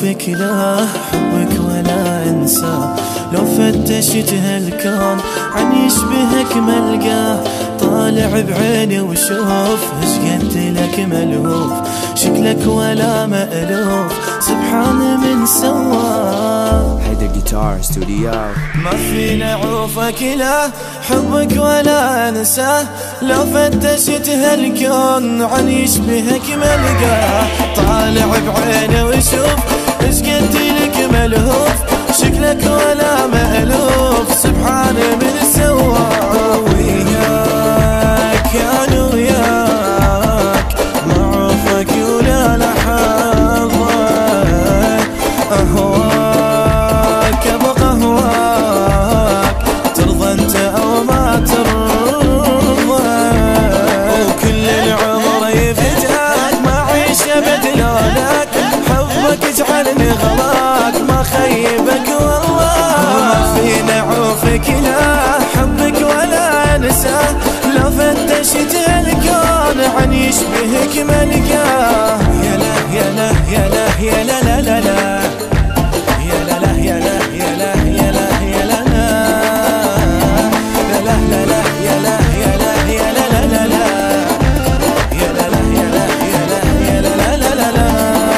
أعوفك لا حبك ولا أنساه، لو فتشت هالكون عن يشبهك ملقاه. طالع بعيني وشوف ايش قلت لك ملهوف، شكلك ولا مألوف سبحان من سواه. هيدا جيتار ستوديو. ما فينا أعوفك لا حبك ولا أنساه، لو فتشت هالكون عن يشبهك ملقاه. طالع بعيني وشوف ايش قلت لك ملهوف، شكلك ولا مألوف سبحان من سواه. وياك أنا وياك معروفك ولا لحظك، أهواك أبقى أهواك ترضى أنت أو ما ترضى. وكل العمر يفتحك ما عيش بدلونك، حبك يجعلني غلاك ما خيبك والله. ما فينا أعوفك لا حبك ولا أنساه، لو فتشت الكون عن يشبهك ملقاه. يا لا يا لا يا لا يا لا لا لا لا يا لا لا يا لا يا لا يا لا يا لا لا لا لا لا يا لا يا لا يا لا لا لا لا يا لا لا يا لا يا لا يا لا لا لا لا.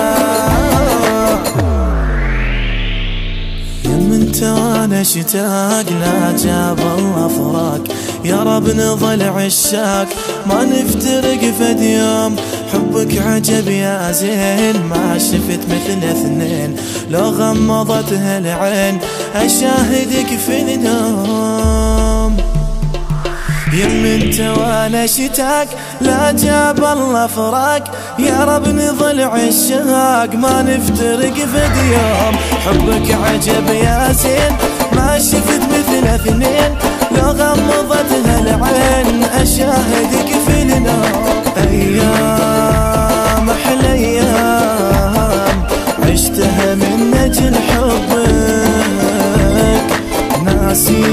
يا من وانا اشتاق لا جاب الله فراق، يا رب نظل عشاق ما نفترق فد يوم. حبك عجب يا زين ما شفت مثل اثنين، لو غمضت هالعين اشاهدك في النوم. يمنت وانا اشتاق لا جاب الله فراق، يا رب نظل عشاق ما نفترق فد يوم. حبك عجب يا زين ما شفت مثل اثنين، لو غمضت هالعين اشاهدك في النوم. ايام احلى ايام عشتها من اجل حبك، ناسي